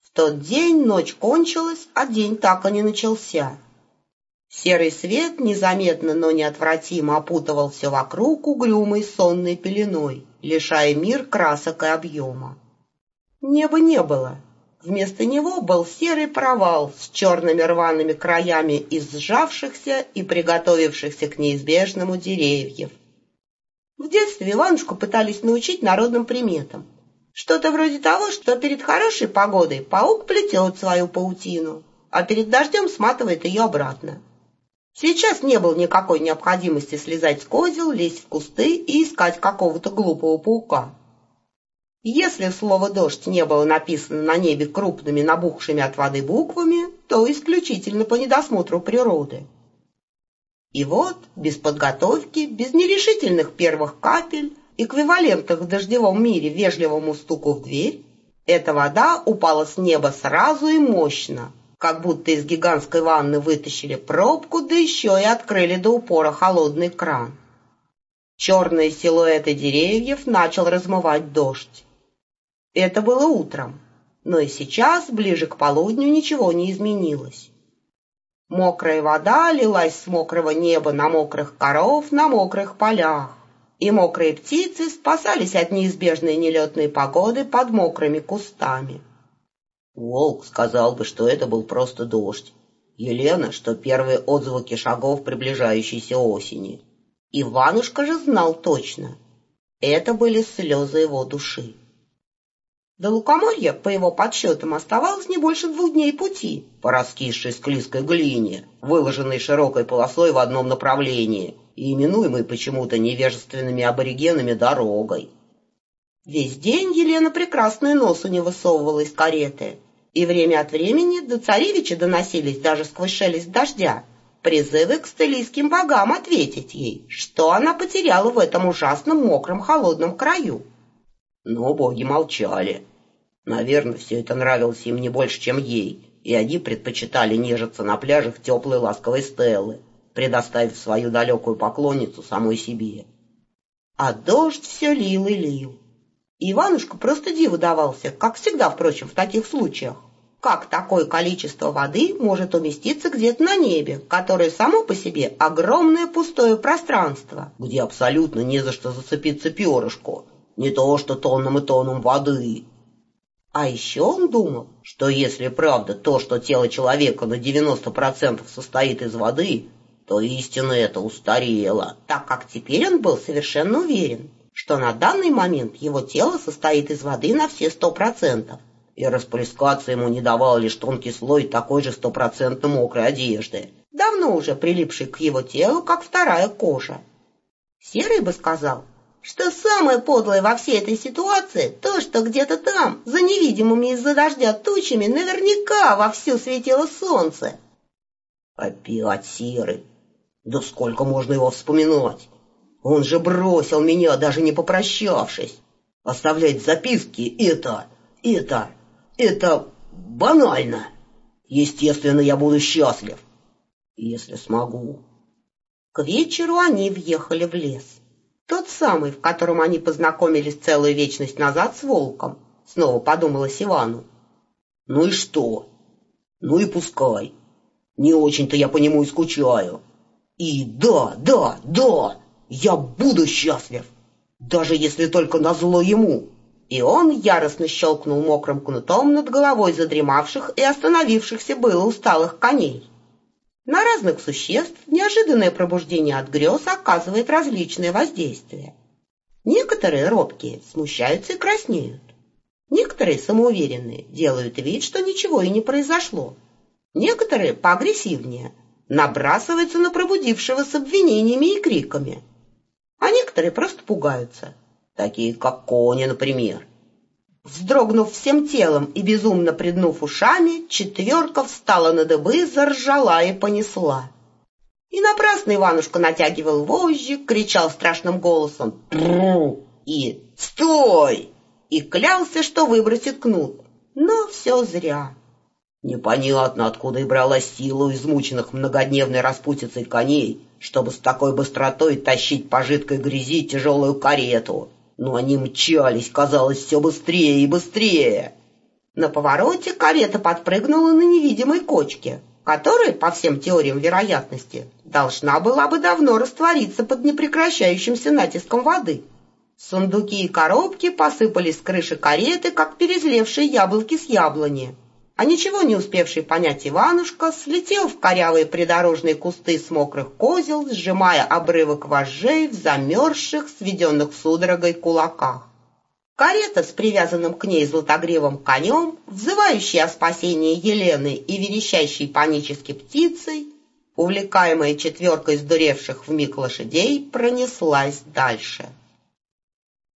В тот день ночь кончилась, а день так и не начался. Серый свет незаметно, но неотвратимо опутывал все вокруг угрюмой сонной пеленой, лишая мир красок и объема. Неба не было. Вместо него был серый провал с черными рваными краями из сжавшихся и приготовившихся к неизбежному деревьев. В детстве Иванушку пытались научить народным приметам. Что-то вроде того, что перед хорошей погодой паук плетет свою паутину, а перед дождем сматывает ее обратно. Сейчас не было никакой необходимости слезать с козел, лезть в кусты и искать какого-то глупого паука. Если слово «дождь» не было написано на небе крупными набухшими от воды буквами, то исключительно по недосмотру природы. И вот, без подготовки, без нерешительных первых капель, эквивалентных в дождевом мире вежливому стуку в дверь, эта вода упала с неба сразу и мощно, как будто из гигантской ванны вытащили пробку, да еще и открыли до упора холодный кран. Черные силуэты деревьев начал размывать дождь. Это было утром, но и сейчас, ближе к полудню, ничего не изменилось. Мокрая вода лилась с мокрого неба на мокрых коров на мокрых полях, и мокрые птицы спасались от неизбежной нелетной погоды под мокрыми кустами. Волк сказал бы, что это был просто дождь. Елена, что первые отзвуки шагов приближающейся осени. Иванушка же знал точно. Это были слезы его души. До Лукоморья, по его подсчетам, оставалось не больше 2 дней пути по раскисшей склизкой глине, выложенной широкой полосой в одном направлении и именуемой почему-то невежественными аборигенами дорогой. Весь день Елена прекрасную носу не высовывала из кареты, и время от времени до царевича доносились даже сквозь шелест дождя призывы к стылийским богам ответить ей, что она потеряла в этом ужасном мокром холодном краю. Но боги молчали. Наверное, все это нравилось им не больше, чем ей, и они предпочитали нежиться на пляжах теплой ласковой Стеллы, предоставив свою далекую поклонницу самой себе. А дождь все лил и лил. Иванушка просто диву давался, как всегда, впрочем, в таких случаях. Как такое количество воды может уместиться где-то на небе, которое само по себе огромное пустое пространство, где абсолютно не за что зацепиться перышку, не то что тоннам и тоннам воды. А еще он думал, что если правда то, что тело человека на 90% состоит из воды, то истина эта устарела, так как теперь он был совершенно уверен, что на данный момент его тело состоит из воды на все 100%. И расплескаться ему не давал лишь тонкий слой такой же 100% мокрой одежды, давно уже прилипший к его телу, как вторая кожа. Серый бы сказал, что самое подлое во всей этой ситуации то, что где-то там, за невидимыми из-за дождя тучами, наверняка вовсю светило солнце. Опять Серый. Да сколько можно его вспоминать? Он же бросил меня, даже не попрощавшись. Оставлять записки — это банально. Естественно, я буду счастлив, если смогу. К вечеру они въехали в лес. Тот самый, в котором они познакомились целую вечность назад с волком, снова подумалось Ивану. Ну и что? Ну и пускай. Не очень-то я по нему и скучаю. И да, я буду счастлив, даже если только назло ему. И он яростно щелкнул мокрым кнутом над головой задремавших и остановившихся было усталых коней. На разных существ неожиданное пробуждение от грез оказывает различные воздействия. Некоторые робкие смущаются и краснеют. Некоторые самоуверенные делают вид, что ничего и не произошло. Некоторые поагрессивнее набрасываются на пробудившего с обвинениями и криками. А некоторые просто пугаются. Такие, как кони, например. Вздрогнув всем телом и безумно приднув ушами, четверка встала на дыбы, заржала и понесла. И напрасно Иванушка натягивал вожжи, кричал страшным голосом «Тру!» и «Стой!» и клялся, что выбросит кнут. Но все зря. Непонятно, откуда и бралась сила у измученных многодневной распутицей коней, чтобы с такой быстротой тащить по жидкой грязи тяжелую карету. Но они мчались, казалось, все быстрее и быстрее. На повороте карета подпрыгнула на невидимой кочке, которая, по всем теориям вероятности, должна была бы давно раствориться под непрекращающимся натиском воды. Сундуки и коробки посыпались с крыши кареты, как перезревшие яблоки с яблони, а ничего не успевший понять Иванушка слетел в корявые придорожные кусты с мокрых козел, сжимая обрывок вожжей в замерзших, сведенных судорогой кулаках. Карета с привязанным к ней златогривым конем, взывающей о спасении Елены и верещащей панически птицей, увлекаемая четверкой сдуревших вмиг лошадей, пронеслась дальше.